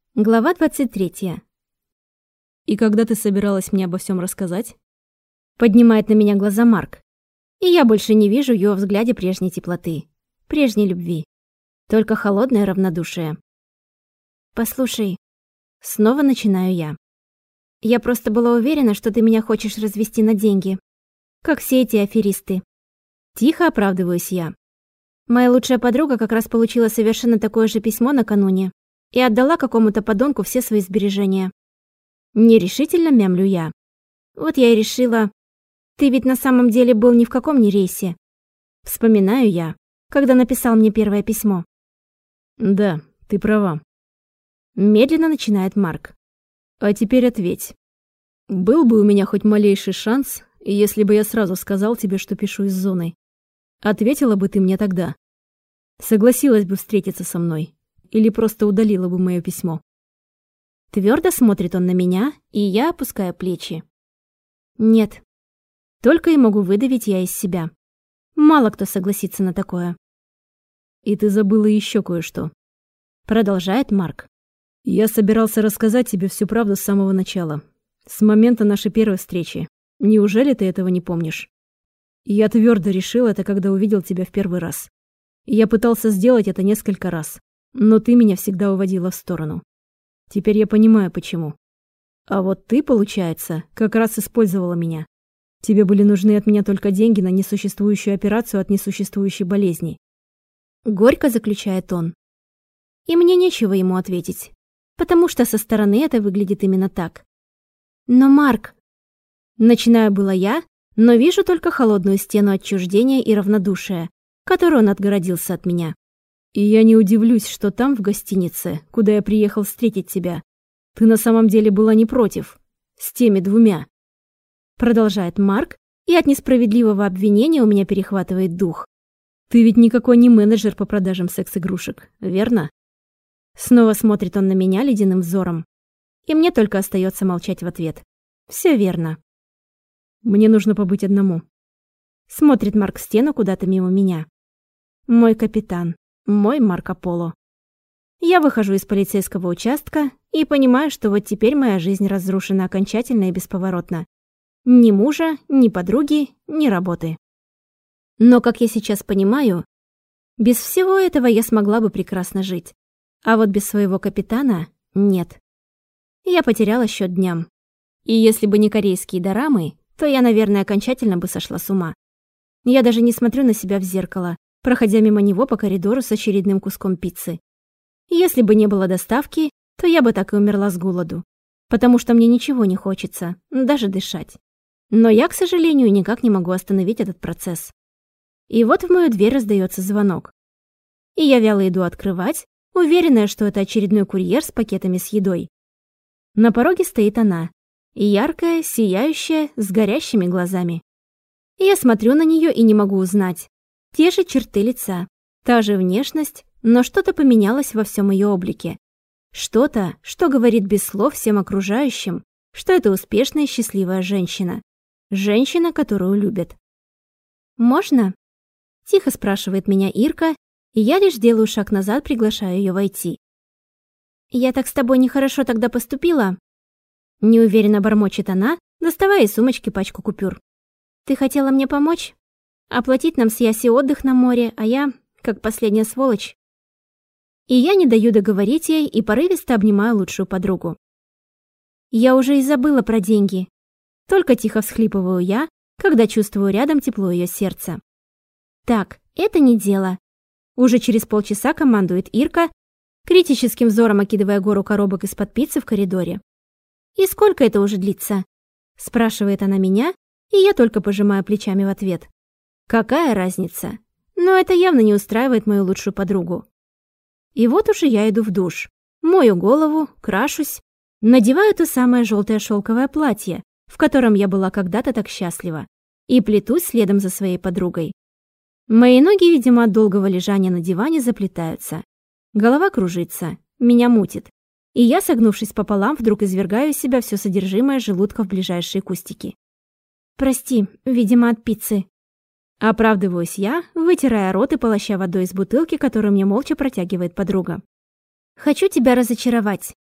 Глава 23. «И когда ты собиралась мне обо всем рассказать?» Поднимает на меня глаза Марк. И я больше не вижу в его взгляде прежней теплоты, прежней любви. Только холодное равнодушие. «Послушай», снова начинаю я. «Я просто была уверена, что ты меня хочешь развести на деньги. Как все эти аферисты». Тихо оправдываюсь я. Моя лучшая подруга как раз получила совершенно такое же письмо накануне и отдала какому-то подонку все свои сбережения. Нерешительно мямлю я. Вот я и решила... Ты ведь на самом деле был ни в каком не рейсе. Вспоминаю я, когда написал мне первое письмо. «Да, ты права». Медленно начинает Марк. «А теперь ответь. Был бы у меня хоть малейший шанс, если бы я сразу сказал тебе, что пишу из зоны? Ответила бы ты мне тогда? Согласилась бы встретиться со мной? Или просто удалила бы мое письмо?» Твердо смотрит он на меня, и я опускаю плечи. Нет. Только и могу выдавить я из себя. Мало кто согласится на такое. «И ты забыла еще кое-что», — продолжает Марк. «Я собирался рассказать тебе всю правду с самого начала. С момента нашей первой встречи. Неужели ты этого не помнишь? Я твердо решил это, когда увидел тебя в первый раз. Я пытался сделать это несколько раз, но ты меня всегда уводила в сторону. Теперь я понимаю, почему. А вот ты, получается, как раз использовала меня. Тебе были нужны от меня только деньги на несуществующую операцию от несуществующей болезни». Горько заключает он. И мне нечего ему ответить, потому что со стороны это выглядит именно так. Но, Марк... Начинаю было я, но вижу только холодную стену отчуждения и равнодушия, которой он отгородился от меня. «И я не удивлюсь, что там, в гостинице, куда я приехал встретить тебя, ты на самом деле была не против. С теми двумя». Продолжает Марк, и от несправедливого обвинения у меня перехватывает дух. «Ты ведь никакой не менеджер по продажам секс-игрушек, верно?» Снова смотрит он на меня ледяным взором. И мне только остается молчать в ответ. Все верно. «Мне нужно побыть одному». Смотрит Марк в стену куда-то мимо меня. Мой капитан. Мой Марко Поло. Я выхожу из полицейского участка и понимаю, что вот теперь моя жизнь разрушена окончательно и бесповоротно. Ни мужа, ни подруги, ни работы. Но, как я сейчас понимаю, без всего этого я смогла бы прекрасно жить. А вот без своего капитана — нет. Я потеряла счет дням. И если бы не корейские дорамы, то я, наверное, окончательно бы сошла с ума. Я даже не смотрю на себя в зеркало, проходя мимо него по коридору с очередным куском пиццы. Если бы не было доставки, то я бы так и умерла с голоду, потому что мне ничего не хочется, даже дышать. Но я, к сожалению, никак не могу остановить этот процесс. И вот в мою дверь раздается звонок. И я вяло иду открывать, уверенная, что это очередной курьер с пакетами с едой. На пороге стоит она, яркая, сияющая, с горящими глазами. Я смотрю на нее и не могу узнать. Те же черты лица, та же внешность, но что-то поменялось во всем ее облике. Что-то, что говорит без слов всем окружающим, что это успешная и счастливая женщина. Женщина, которую любят. «Можно?» – тихо спрашивает меня Ирка, и я лишь делаю шаг назад, приглашая ее войти. «Я так с тобой нехорошо тогда поступила?» Неуверенно бормочет она, доставая из сумочки пачку купюр. «Ты хотела мне помочь? Оплатить нам с Яси отдых на море, а я, как последняя сволочь». И я не даю договорить ей и порывисто обнимаю лучшую подругу. «Я уже и забыла про деньги». Только тихо всхлипываю я, когда чувствую рядом тепло ее сердца. «Так, это не дело». Уже через полчаса командует Ирка, критическим взором окидывая гору коробок из-под пиццы в коридоре. «И сколько это уже длится?» Спрашивает она меня, и я только пожимаю плечами в ответ. Какая разница? Но это явно не устраивает мою лучшую подругу. И вот уже я иду в душ, мою голову, крашусь, надеваю то самое желтое шелковое платье, в котором я была когда-то так счастлива, и плетусь следом за своей подругой. Мои ноги, видимо, от долгого лежания на диване заплетаются. Голова кружится, меня мутит. И я, согнувшись пополам, вдруг извергаю из себя все содержимое желудка в ближайшие кустики. «Прости, видимо, от пиццы». Оправдываюсь я, вытирая рот и полоща водой из бутылки, которую мне молча протягивает подруга. «Хочу тебя разочаровать.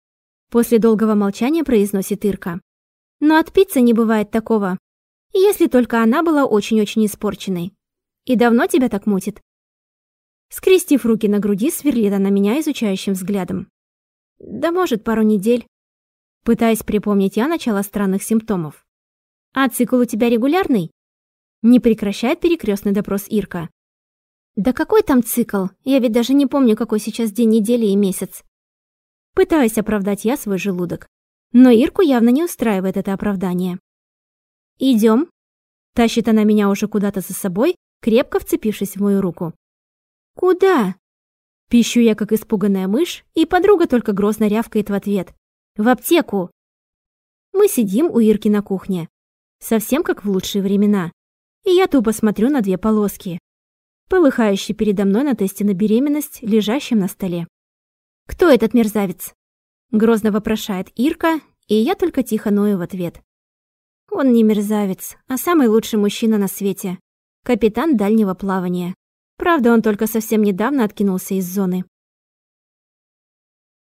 После долгого молчания произносит Ирка. Но от пиццы не бывает такого, если только она была очень-очень испорченной. И давно тебя так мутит? Скрестив руки на груди, сверлит она меня изучающим взглядом. Да может, пару недель. Пытаясь припомнить я начало странных симптомов. А цикл у тебя регулярный? Не прекращает перекрестный допрос Ирка. Да какой там цикл? Я ведь даже не помню, какой сейчас день недели и месяц. Пытаюсь оправдать я свой желудок. Но Ирку явно не устраивает это оправдание. Идем. Тащит она меня уже куда-то за собой, крепко вцепившись в мою руку. Куда? Пищу я, как испуганная мышь, и подруга только грозно рявкает в ответ. В аптеку. Мы сидим у Ирки на кухне. Совсем как в лучшие времена. И я тупо смотрю на две полоски, полыхающие передо мной на тесте на беременность, лежащем на столе. «Кто этот мерзавец?» Грозно вопрошает Ирка, и я только тихо ною в ответ. Он не мерзавец, а самый лучший мужчина на свете. Капитан дальнего плавания. Правда, он только совсем недавно откинулся из зоны.